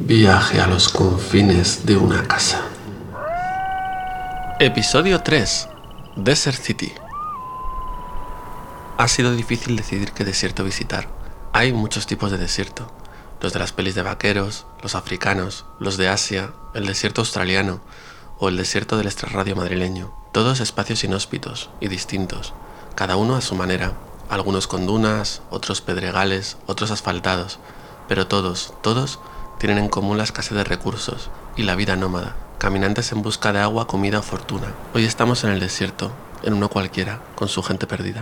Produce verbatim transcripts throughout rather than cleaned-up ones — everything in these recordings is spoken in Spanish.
Viaje a los confines de una casa. Episodio tres. Desert City. Ha sido difícil decidir qué desierto visitar. Hay muchos tipos de desierto. Los de las pelis de vaqueros, los africanos, los de Asia, el desierto australiano o el desierto del extrarradio madrileño. Todos espacios inhóspitos y distintos, cada uno a su manera. Algunos con dunas, otros pedregales, otros asfaltados. Pero todos, todos tienen en común la escasez de recursos y la vida nómada. Caminantes en busca de agua, comida o fortuna. Hoy estamos en el desierto, en uno cualquiera, con su gente perdida.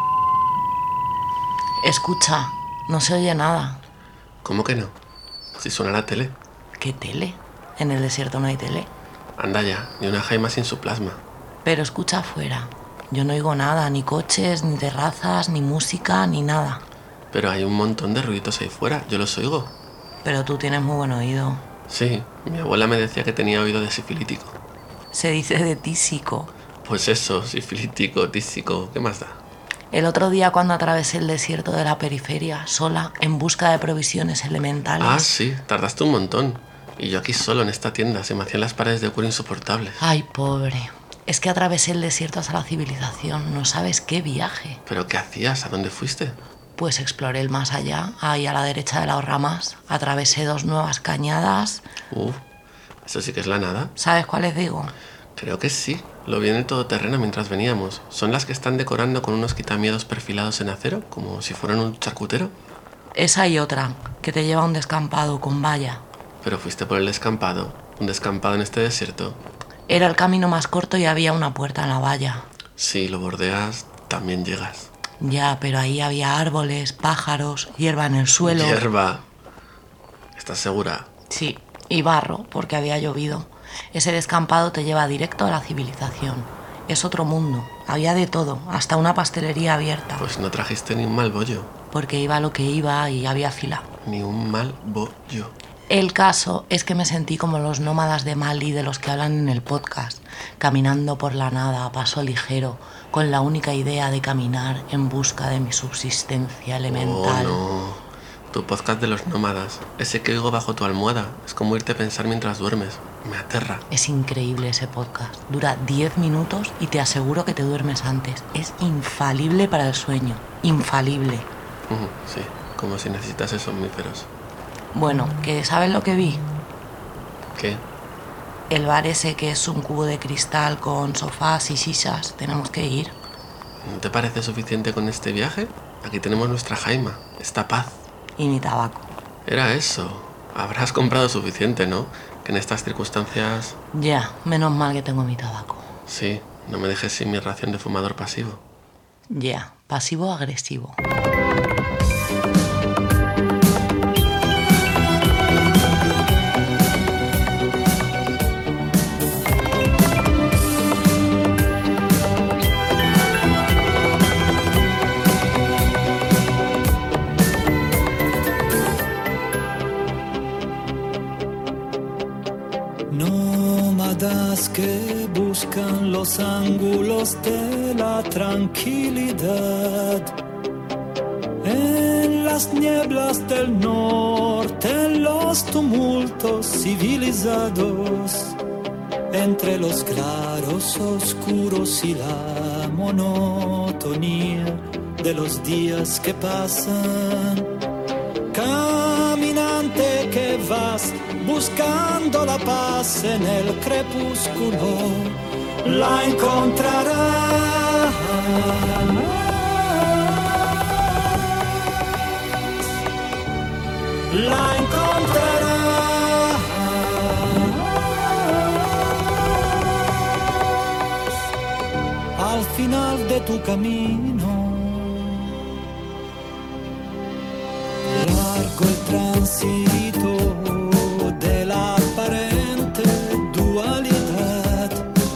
Escucha, no se oye nada. ¿Cómo que no? Si suena la tele. ¿Qué tele? En el desierto no hay tele. Anda ya, ni una jaima sin su plasma. Pero escucha afuera. Yo no oigo nada, ni coches, ni terrazas, ni música, ni nada. Pero hay un montón de ruiditos ahí fuera, yo los oigo. Pero tú tienes muy buen oído. Sí, mi abuela me decía que tenía oído de sifilítico. Se dice de tísico. Pues eso, sifilítico, tísico, ¿qué más da? El otro día cuando atravesé el desierto de la periferia, sola, en busca de provisiones elementales... Ah, sí, tardaste un montón. Y yo aquí solo en esta tienda, se me hacían las paredes de cuero insoportables. Ay, pobre. Es que atravesé el desierto hasta la civilización. No sabes qué viaje. ¿Pero qué hacías? ¿A dónde fuiste? Pues exploré el más allá, ahí a la derecha de las ramas. Atravesé dos nuevas cañadas. Uf, eso sí que es la nada. ¿Sabes cuáles digo? Creo que sí. Lo vi en el todoterreno mientras veníamos. ¿Son las que están decorando con unos quitamiedos perfilados en acero? Como si fueran un charcutero. Esa y otra, que te lleva a un descampado con valla. Pero fuiste por el descampado. ¿Un descampado en este desierto? Era el camino más corto y había una puerta en la valla. Si lo bordeas, también llegas. Ya, pero ahí había árboles, pájaros, hierba en el suelo. ¿Hierba? ¿Estás segura? Sí, y barro, porque había llovido. Ese descampado te lleva directo a la civilización. Es otro mundo. Había de todo, hasta una pastelería abierta. Pues no trajiste ni un mal bollo. Porque iba lo que iba y había fila. Ni un mal bollo. El caso es que me sentí como los nómadas de Mali de los que hablan en el podcast, caminando por la nada a paso ligero, con la única idea de caminar en busca de mi subsistencia elemental. Oh, no. Tu podcast de los nómadas, ese que oigo bajo tu almohada, es como irte a pensar mientras duermes. Me aterra. Es increíble ese podcast. Dura diez minutos y te aseguro que te duermes antes. Es infalible para el sueño. Infalible. Uh, sí, como si necesitase somníferos. Bueno, ¿que sabes lo que vi? ¿Qué? El bar ese que es un cubo de cristal con sofás y sillas. Tenemos que ir. ¿No te parece suficiente con este viaje? Aquí tenemos nuestra jaima, esta paz. Y mi tabaco. Era eso. Habrás comprado suficiente, ¿no? Que en estas circunstancias... Ya, menos mal que tengo mi tabaco. Sí, no me dejes sin mi ración de fumador pasivo. Ya, pasivo-agresivo. Nómadas que buscan los ángulos de la tranquilidad en las nieblas del norte, en los tumultos civilizados, entre los claros oscuros y la monotonía de los días que pasan. Caminante que vas buscando la paz en el crepúsculo, la encontrarás. La encontrarás. Al final de tu camino. Largo el tránsito de la aparente dualidad.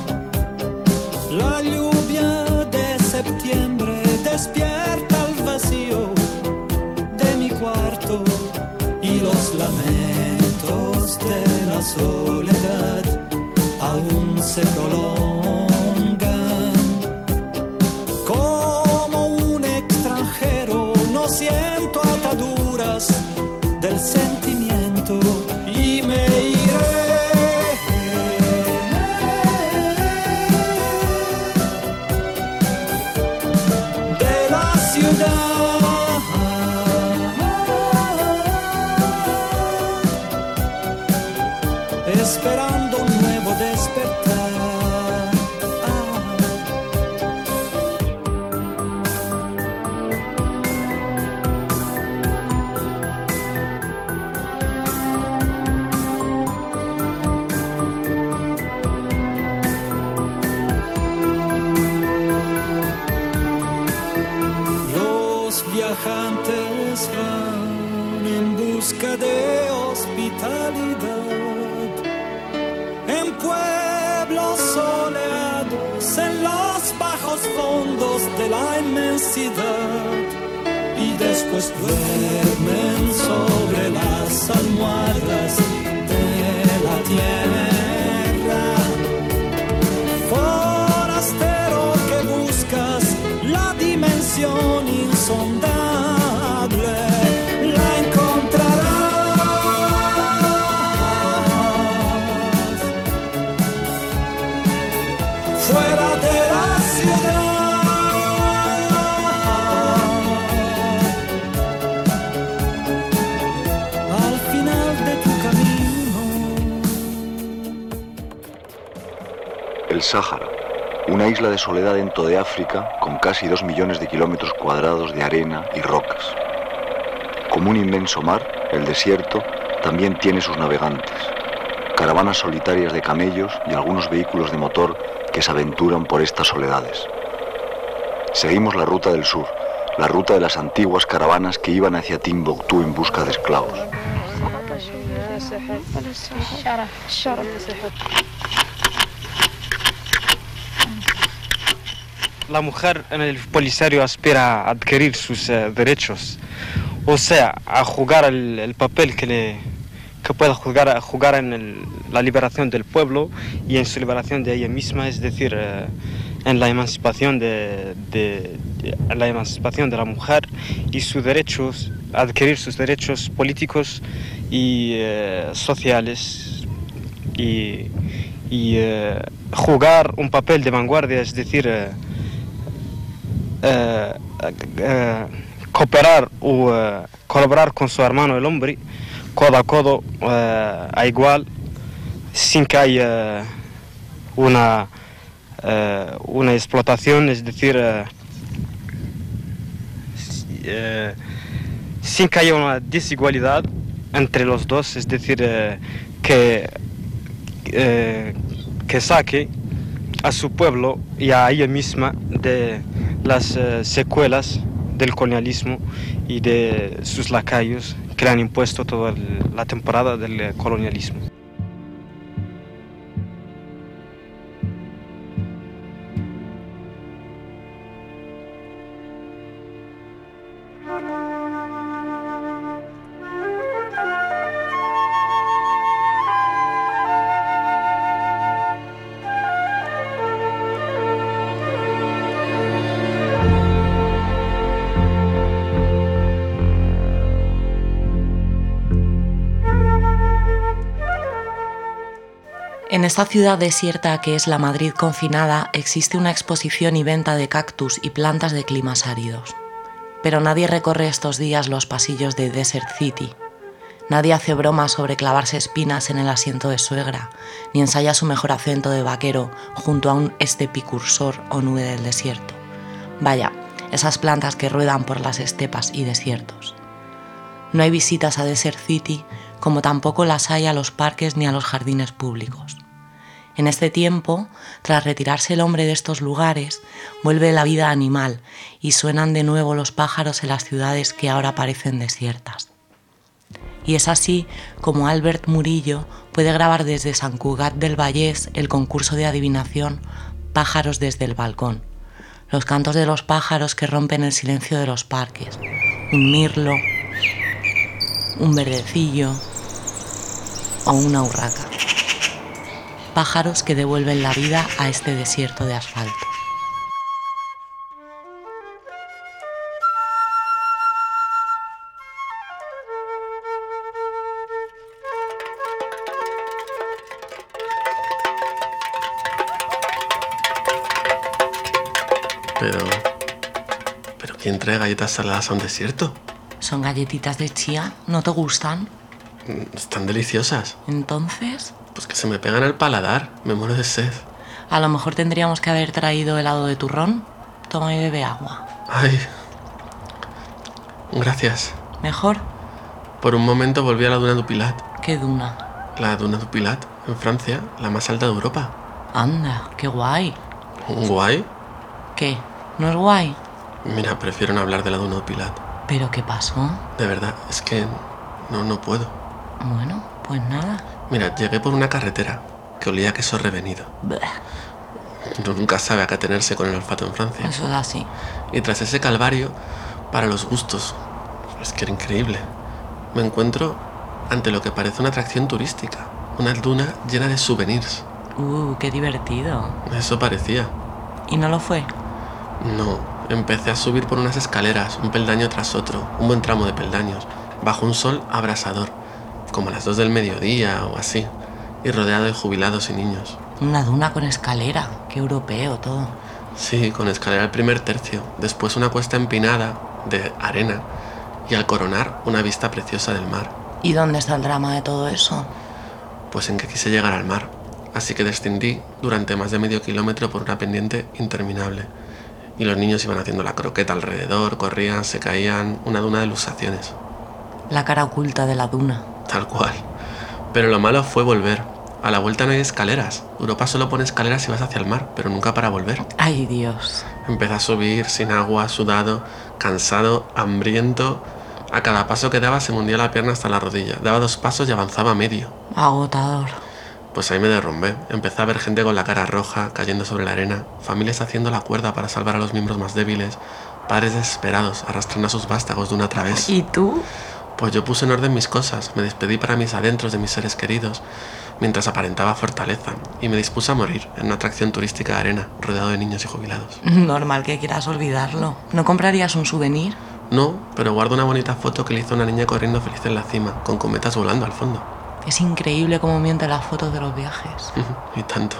La lluvia de septiembre despierta el vacío de mi cuarto y los lamentos de la soledad aún se prolongan. Como un extranjero no siento ataduras del sentimiento y esperando un nuevo despertar. Viajantes van en busca de hospitalidad en pueblos soleados, en los bajos fondos de la inmensidad, y después duermen sobre las almohadas de la tierra. Forastero que buscas la dimensión insondable, la encontrarás fuera de la ciudad. Al final de tu camino. El Sáhara, una isla de soledad dentro de África con casi dos millones de kilómetros cuadrados de arena y rocas. Como un inmenso mar, el desierto también tiene sus navegantes, caravanas solitarias de camellos y algunos vehículos de motor que se aventuran por estas soledades. Seguimos la ruta del sur, la ruta de las antiguas caravanas que iban hacia Timbuktu en busca de esclavos. La mujer en el Polisario aspira a adquirir sus uh, derechos, o sea, a jugar el, el papel que, le, que pueda jugar, jugar en el, la liberación del pueblo y en su liberación de ella misma, es decir, uh, en la emancipación de, de, de, en la emancipación de la mujer y sus derechos, adquirir sus derechos políticos y uh, sociales y, y uh, jugar un papel de vanguardia, es decir, uh, Uh, uh, cooperar o uh, colaborar con su hermano el hombre, codo a codo, uh, a igual, sin que haya una, uh, una explotación, es decir, uh, uh, sin que haya una desigualdad entre los dos, es decir, uh, que, uh, que saque a su pueblo y a ella misma de las uh, secuelas del colonialismo y de sus lacayos que le han impuesto toda el, la temporada del colonialismo. En esta ciudad desierta que es la Madrid confinada existe una exposición y venta de cactus y plantas de climas áridos. Pero nadie recorre estos días los pasillos de Desert City. Nadie hace bromas sobre clavarse espinas en el asiento de suegra, ni ensaya su mejor acento de vaquero junto a un estepicursor o nube del desierto. Vaya, esas plantas que ruedan por las estepas y desiertos. No hay visitas a Desert City, como tampoco las hay a los parques ni a los jardines públicos. En este tiempo, tras retirarse el hombre de estos lugares, vuelve la vida animal y suenan de nuevo los pájaros en las ciudades que ahora parecen desiertas. Y es así como Albert Murillo puede grabar desde Sant Cugat del Vallès el concurso de adivinación Pájaros desde el balcón, los cantos de los pájaros que rompen el silencio de los parques, un mirlo, un verdecillo o una urraca. Pájaros que devuelven la vida a este desierto de asfalto. Pero... ¿Pero quién trae galletas saladas a un desierto? Son galletitas de chía, ¿no te gustan? Están deliciosas. Entonces, Pues que se me pegan al paladar. Me muero de sed. a lo mejor tendríamos que haber traído helado de turrón. Toma y bebe agua. Ay. Gracias. ¿Mejor? Por un momento volví a la Duna du Pilat. ¿Qué duna? La Duna du Pilat, en Francia, la más alta de Europa. Anda, qué guay. ¿Guay? ¿Qué? ¿No es guay? Mira, prefiero no hablar de la Duna du Pilat. ¿Pero qué pasó? De verdad, es que no, no puedo. Bueno, pues nada. Mira, llegué por una carretera que olía a queso revenido. Bleh, Uno nunca sabe a qué atenerse con el olfato en Francia. eso es así. Y tras ese calvario, para los gustos, es que era increíble. Me encuentro ante lo que parece una atracción turística. Una duna llena de souvenirs. Uh, qué divertido. Eso parecía. ¿Y no lo fue? No, empecé a subir por unas escaleras, un peldaño tras otro, un buen tramo de peldaños, bajo un sol abrasador, como a las dos del mediodía o así, y rodeado de jubilados y niños. Una duna con escalera. Qué europeo todo. Sí, con escalera al primer tercio, después una cuesta empinada de arena y al coronar una vista preciosa del mar. ¿Y dónde está el drama de todo eso? Pues en que quise llegar al mar, así que descendí durante más de medio kilómetro por una pendiente interminable. Y los niños iban haciendo la croqueta alrededor, corrían, se caían, una duna de luxaciones. La cara oculta de la duna. Tal cual. Pero lo malo fue volver. A la vuelta no hay escaleras. Europa solo pone escaleras si vas hacia el mar, pero nunca para volver. Ay, Dios. Empecé a subir sin agua, sudado, cansado, hambriento. A cada paso que daba se me hundía la pierna hasta la rodilla. Daba dos pasos y avanzaba medio. Agotador. Pues ahí me derrumbé. Empecé a ver gente con la cara roja, cayendo sobre la arena, familias haciendo la cuerda para salvar a los miembros más débiles, padres desesperados arrastrando a sus vástagos de una través. ¿Y tú? Pues yo puse en orden mis cosas, me despedí para mis adentros de mis seres queridos, mientras aparentaba fortaleza, y me dispuse a morir en una atracción turística de arena, rodeado de niños y jubilados. Normal que quieras olvidarlo. ¿No comprarías un souvenir? No, pero guardo una bonita foto que le hizo una niña corriendo feliz en la cima, con cometas volando al fondo. Es increíble cómo mienten las fotos de los viajes. Y tanto.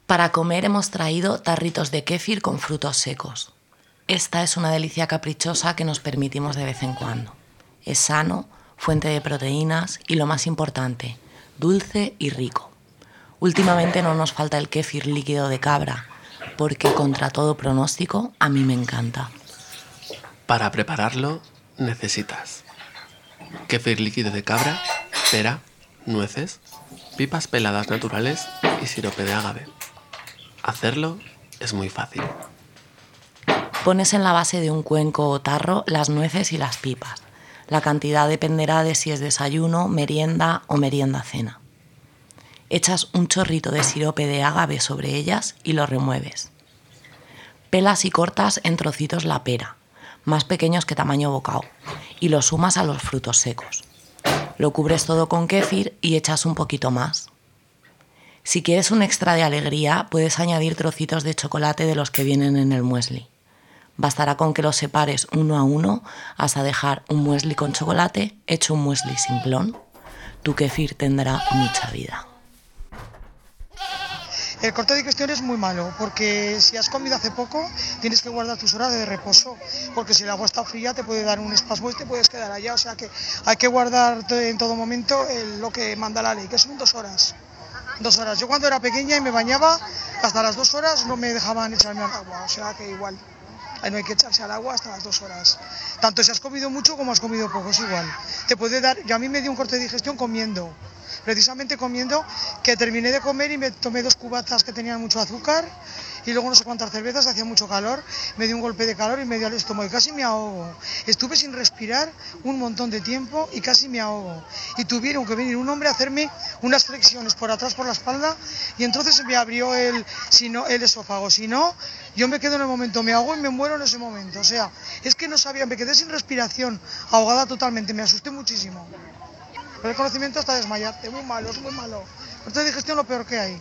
Para comer hemos traído tarritos de kéfir con frutos secos. Esta es una delicia caprichosa que nos permitimos de vez en cuando. Es sano, fuente de proteínas y, lo más importante, dulce y rico. Últimamente no nos falta el kéfir líquido de cabra, porque contra todo pronóstico a mí me encanta. Para prepararlo necesitas kéfir líquido de cabra, pera, nueces, pipas peladas naturales y sirope de agave. Hacerlo es muy fácil. Pones en la base de un cuenco o tarro las nueces y las pipas. La cantidad dependerá de si es desayuno, merienda o merienda-cena. Echas un chorrito de sirope de agave sobre ellas y lo remueves. Pelas y cortas en trocitos la pera, más pequeños que tamaño bocado, y lo sumas a los frutos secos. Lo cubres todo con kéfir y echas un poquito más. Si quieres un extra de alegría, puedes añadir trocitos de chocolate de los que vienen en el muesli. Bastará con que los separes uno a uno hasta dejar un muesli con chocolate hecho un muesli simplón. Tu kéfir tendrá mucha vida. El corte de digestión es muy malo, porque si has comido hace poco, tienes que guardar tus horas de reposo, porque si el agua está fría te puede dar un espasmo y te puedes quedar allá, o sea que hay que guardar en todo momento el, lo que manda la ley, que son dos horas. Dos horas. Yo cuando era pequeña y me bañaba, hasta las dos horas no me dejaban echarme al agua, o sea que igual. Ahí no hay que echarse al agua hasta las dos horas. Tanto si has comido mucho como has comido poco, es igual. Te puede dar, yo a mí me dio un corte de digestión comiendo. Precisamente comiendo, que terminé de comer y me tomé dos cubatas que tenían mucho azúcar y luego no sé cuántas cervezas, hacía mucho calor, me dio un golpe de calor y me dio al estómago y casi me ahogo. Estuve sin respirar un montón de tiempo y casi me ahogo. Y tuvieron que venir un hombre a hacerme unas flexiones por atrás por la espalda y entonces me abrió el, si no, el esófago. Si no, yo me quedo en el momento, me ahogo y me muero en ese momento. O sea, es que no sabía, me quedé sin respiración, ahogada totalmente, me asusté muchísimo. El conocimiento hasta desmayarte, muy malo, es muy malo. Corte de digestión lo peor que hay.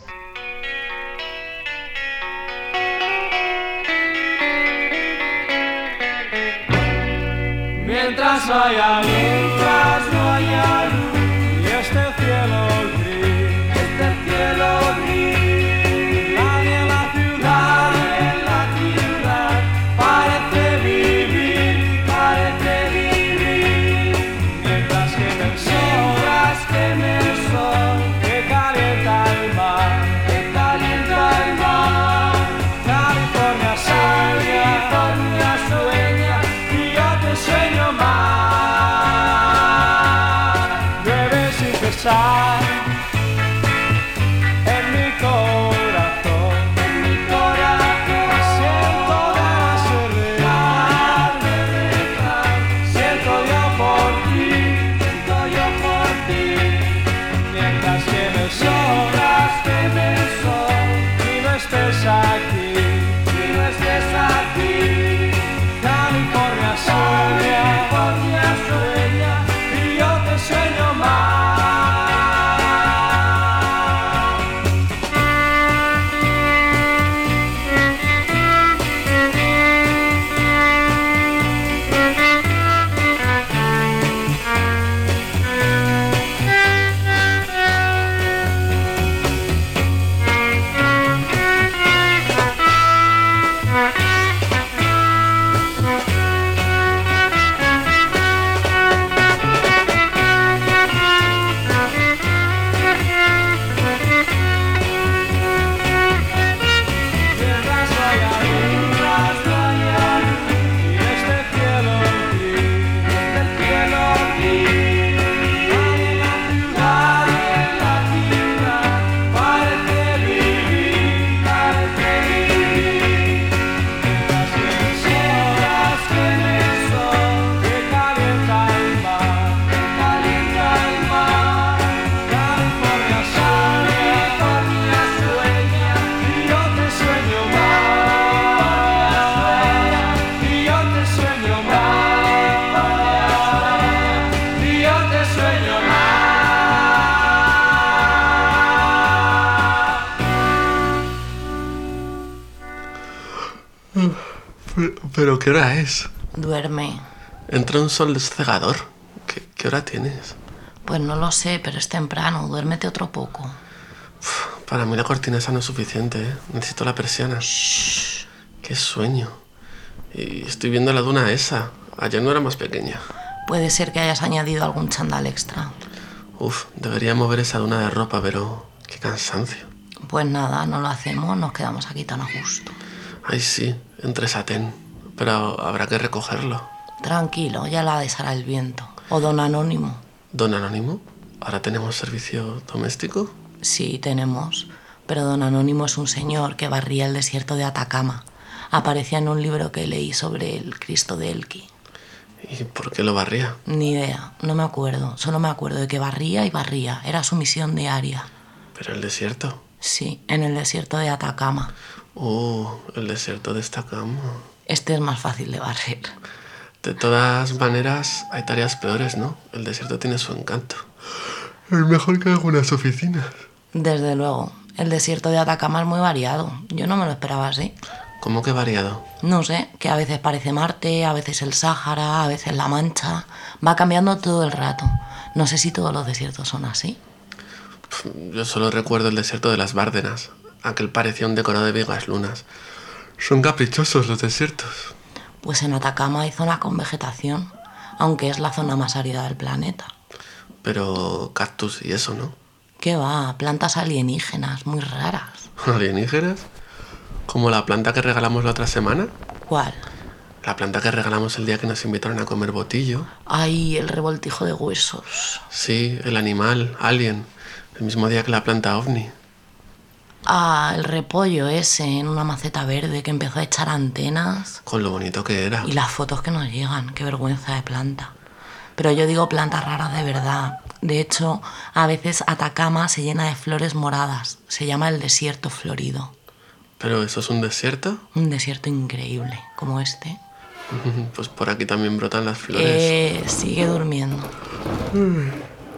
Mientras no haya luz, mientras no haya luz, y este cielo gris, este cielo gris, nadie en la ciudad, nadie en la ciudad, parece vivir, parece vivir, mientras que me sobras, que me sol, que calienta el mar, que calienta el mar, California sueña, California sueña, y yo te sueño más. Llueve sin cesar en mi corazón, en mi corazón. Siento ganas de rezar, siento yo por ti, siento yo por ti. Mientras que me sobras, que me sol, y no estés aquí, y no estés aquí. California sueña, California sueña, y yo te sueño más. ¿Pero qué hora es? Duerme. Entra un sol descegador. ¿Qué, qué hora tienes? Pues no lo sé, pero es temprano. Duérmete otro poco. Para mí la cortina esa no es suficiente, ¿eh? Necesito la persiana. Shh. ¡Qué sueño! Y estoy viendo la duna esa. Ayer no era más pequeña. Puede ser que hayas añadido algún chándal extra. Uf, debería mover esa duna de ropa, pero qué cansancio. Pues nada, no lo hacemos, nos quedamos aquí tan a gusto. Ay, sí, entre satén. Pero habrá que recogerlo. Tranquilo, ya la deshará el viento. O don Anónimo. ¿Don Anónimo? ¿Ahora tenemos servicio doméstico? Sí, tenemos. Pero don Anónimo es un señor que barría el desierto de Atacama. Aparecía en un libro que leí sobre el Cristo de Elqui. ¿Y por qué lo barría? Ni idea, no me acuerdo. Solo me acuerdo de que barría y barría. Era su misión diaria. ¿Pero el desierto? Sí, en el desierto de Atacama. Oh, el desierto de Atacama. Este es más fácil de barrer. De todas maneras, hay tareas peores, ¿no? El desierto tiene su encanto. Es mejor que algunas oficinas. Desde luego. El desierto de Atacama es muy variado. Yo no me lo esperaba así. ¿Cómo que variado? No sé, que a veces parece Marte, a veces el Sáhara, a veces la Mancha. Va cambiando todo el rato. No sé si todos los desiertos son así. Yo solo recuerdo el desierto de las Bárdenas. Aquel parecía un decorado de viejas lunas. Son caprichosos los desiertos. Pues en Atacama hay zonas con vegetación, aunque es la zona más árida del planeta. Pero cactus y eso, ¿no? ¿Qué va? Plantas alienígenas, muy raras. ¿Alienígenas? ¿Como la planta que regalamos la otra semana? ¿Cuál? La planta que regalamos el día que nos invitaron a comer botillo. Ay, el revoltijo de huesos. Sí, el animal, alien. El mismo día que la planta ovni. Ah, el repollo ese en una maceta verde que empezó a echar antenas. Con lo bonito que era. Y las fotos que nos llegan, qué vergüenza de planta. Pero yo digo plantas raras de verdad. De hecho, a veces Atacama se llena de flores moradas. Se llama el desierto florido. ¿Pero eso es un desierto? Un desierto increíble, como este. Pues por aquí también brotan las flores. Eh, sigue durmiendo. Mm.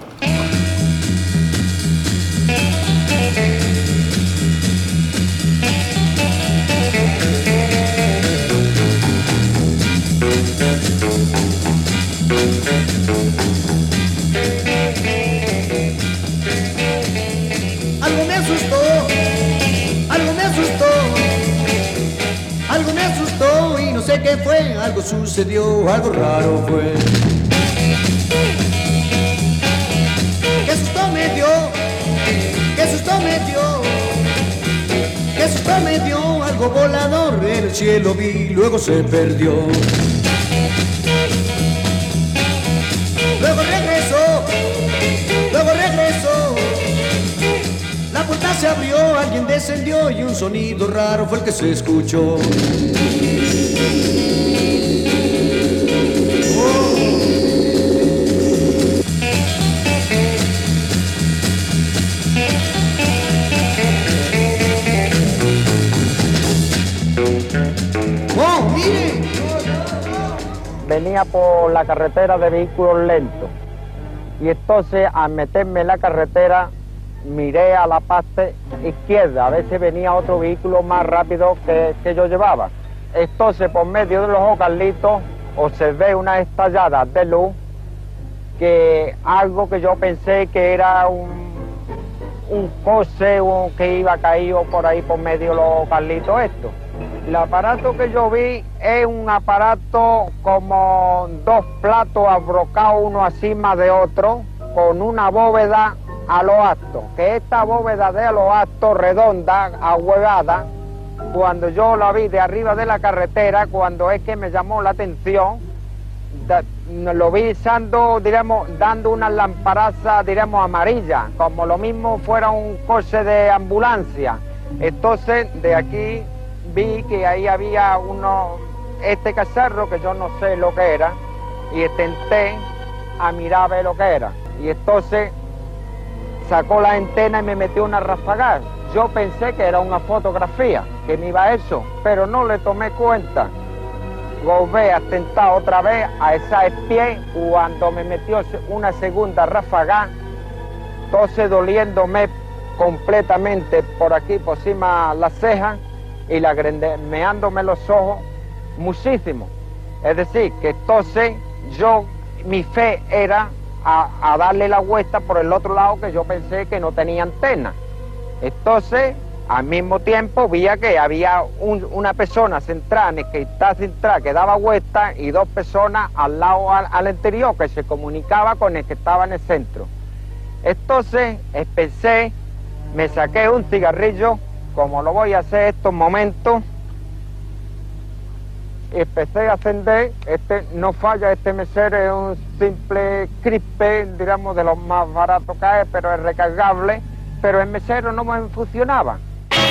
Algo me asustó, algo me asustó, algo me asustó y no sé qué fue, algo sucedió, algo raro fue. Qué susto me dio, qué susto me dio, qué susto me dio, algo volador en el cielo vi, luego se perdió. Luego regresó, luego regresó. La puerta se abrió, alguien descendió y un sonido raro fue el que se escuchó. ¡Oh, mire! Venía por la carretera de vehículos lentos y entonces al meterme en la carretera miré a la parte izquierda a ver si venía otro vehículo más rápido que, que yo llevaba. Entonces por medio de los ojos Carlitos observé una estallada de luz, que algo que yo pensé que era un, un coche un, que iba caído por ahí por medio de los ojos Carlitos esto. El aparato que yo vi es un aparato como dos platos abrocados uno encima de otro, con una bóveda a lo alto, que esta bóveda de a lo alto, redonda, ahuevada, cuando yo la vi de arriba de la carretera, cuando es que me llamó la atención, da, lo vi dando, diremos, dando una lamparaza, diremos, amarilla, como lo mismo fuera un coche de ambulancia. Entonces, de aquí vi que ahí había uno, este cacharro que yo no sé lo que era, y intenté a mirar a ver lo que era. Y entonces sacó la antena y me metió una ráfaga. Yo pensé que era una fotografía, que me iba a eso, pero no le tomé cuenta. Volví a tentar otra vez a esa espie cuando me metió una segunda ráfaga, entonces doliéndome completamente por aquí, por encima las cejas, y lagrimeándome los ojos muchísimo. Es decir, que entonces yo, mi fe era a, a darle la vuelta por el otro lado, que yo pensé que no tenía antena. Entonces, al mismo tiempo, veía que había un, una persona central, en el que está central, que daba vueltas, y dos personas al lado, al, al interior, que se comunicaba con el que estaba en el centro. Entonces, pensé, me saqué un cigarrillo, como lo voy a hacer en estos momentos, y empecé a encender. Este no falla, este mesero es un simple crispe, digamos, de los más baratos que hay, pero es recargable, pero el mesero no me funcionaba.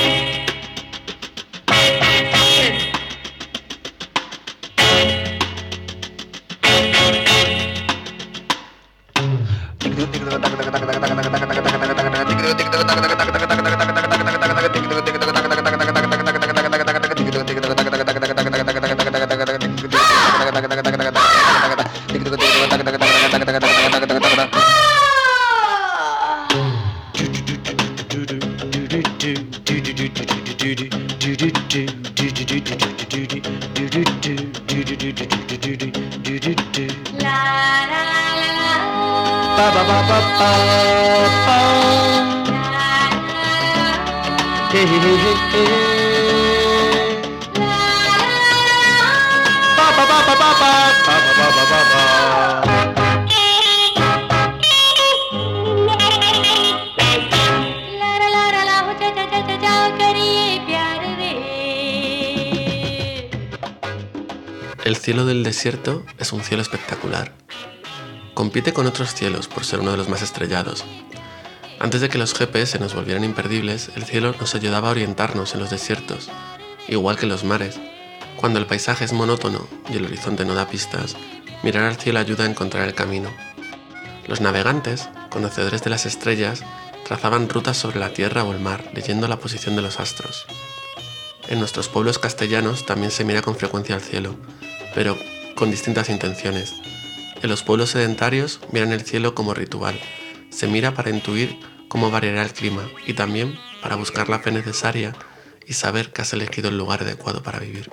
El cielo del desierto es un cielo espectacular. Compite con otros cielos por ser uno de los más estrellados. Antes de que los G P S nos volvieran imperdibles, el cielo nos ayudaba a orientarnos en los desiertos, igual que en los mares. Cuando el paisaje es monótono y el horizonte no da pistas, mirar al cielo ayuda a encontrar el camino. Los navegantes, conocedores de las estrellas, trazaban rutas sobre la tierra o el mar, leyendo la posición de los astros. En nuestros pueblos castellanos también se mira con frecuencia al cielo, pero con distintas intenciones. En los pueblos sedentarios miran el cielo como ritual. Se mira para intuir cómo variará el clima y también para buscar la fe necesaria y saber que has elegido el lugar adecuado para vivir.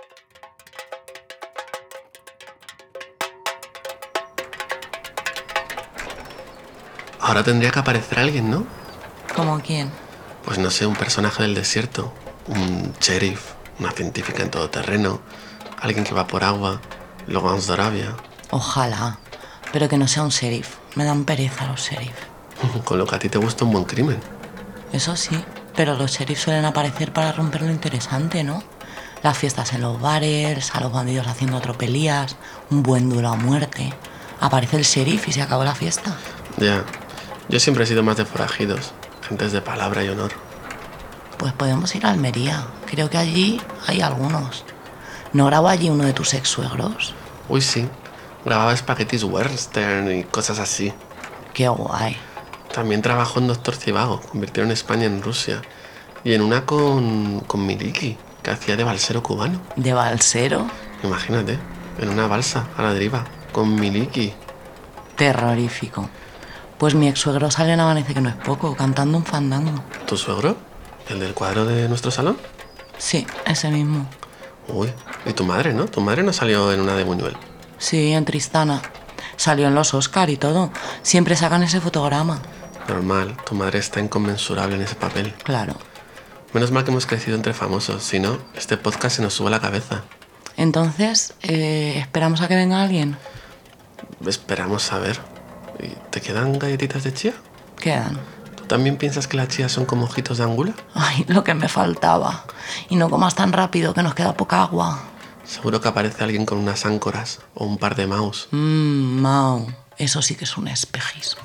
Ahora tendría que aparecer alguien, ¿no? ¿Cómo quién? Pues no sé, un personaje del desierto, un sheriff, una científica en todoterreno, alguien que va por agua, Logans de Arabia. Ojalá, pero que no sea un sheriff. Me dan pereza los sheriff. Con lo que a ti te gusta un buen crimen. Eso sí, pero los sheriffs suelen aparecer para romper lo interesante, ¿no? Las fiestas en los bares, a los bandidos haciendo tropelías, un buen duelo a muerte. Aparece el sheriff y se acabó la fiesta. Ya, yo siempre he sido más de forajidos, gentes de palabra y honor. Pues podemos ir a Almería. Creo que allí hay algunos. ¿No grabó allí uno de tus ex suegros? Uy, sí. Grababa espaguetis western y cosas así. Qué guay. También trabajó en Doctor Zivago, convirtieron España en Rusia. Y en una con, con Miliki, que hacía de balsero cubano. ¿De balsero? Imagínate, en una balsa a la deriva, con Miliki. Terrorífico. Pues mi ex suegro sale en Amanece que no es poco, cantando un fandango. ¿Tu suegro? ¿El del cuadro de nuestro salón? Sí, ese mismo. Uy, y tu madre, ¿no? Tu madre no salió en una de Buñuel. Sí, en Tristana. Salió en los Oscar y todo. Siempre sacan ese fotograma. Normal, tu madre está inconmensurable en ese papel. Claro. Menos mal que hemos crecido entre famosos, si no, este podcast se nos sube a la cabeza. Entonces, eh, ¿esperamos a que venga alguien? Esperamos a ver. ¿Y te quedan galletitas de chía? Quedan. ¿Tú también piensas que las chías son como ojitos de angula? Ay, lo que me faltaba. Y no comas tan rápido, que nos queda poca agua. Seguro que aparece alguien con unas áncoras o un par de maus. Mmm, mau. Eso sí que es un espejismo.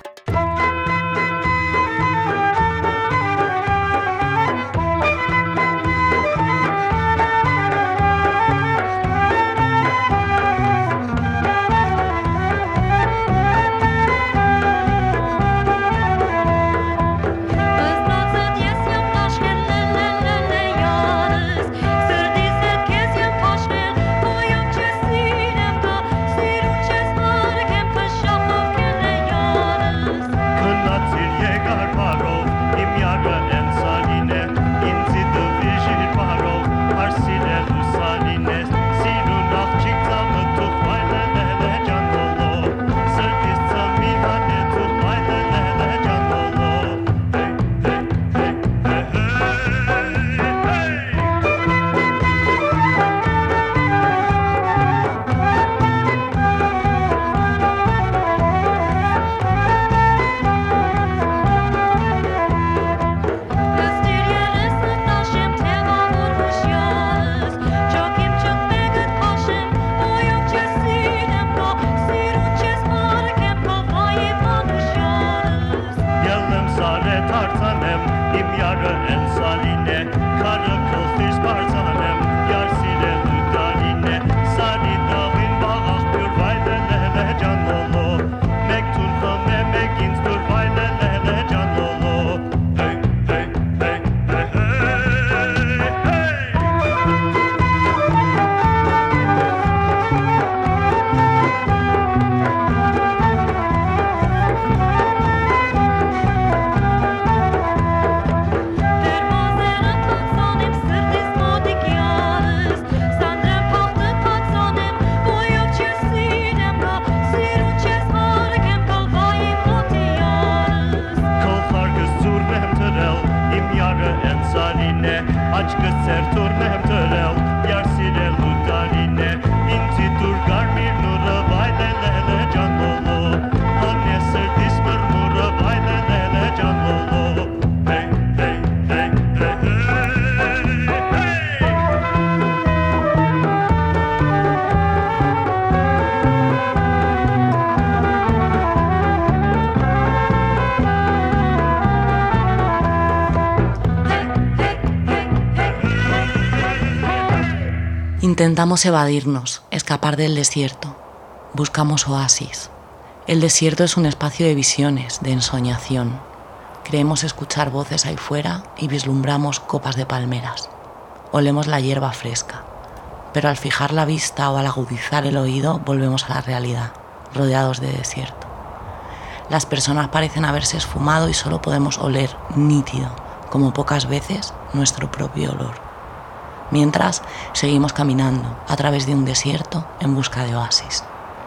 Intentamos evadirnos, escapar del desierto. Buscamos oasis. El desierto es un espacio de visiones, de ensoñación. Creemos escuchar voces ahí fuera y vislumbramos copas de palmeras. Olemos la hierba fresca. Pero al fijar la vista o al agudizar el oído, volvemos a la realidad, rodeados de desierto. Las personas parecen haberse esfumado y solo podemos oler nítido, como pocas veces, nuestro propio olor. Mientras, seguimos caminando a través de un desierto en busca de oasis.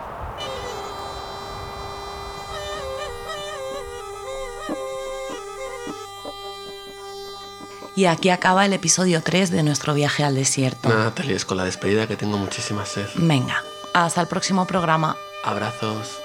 Y aquí acaba el episodio tres de nuestro viaje al desierto. Nada, te líes con la despedida, que tengo muchísima sed. Venga, hasta el próximo programa. Abrazos.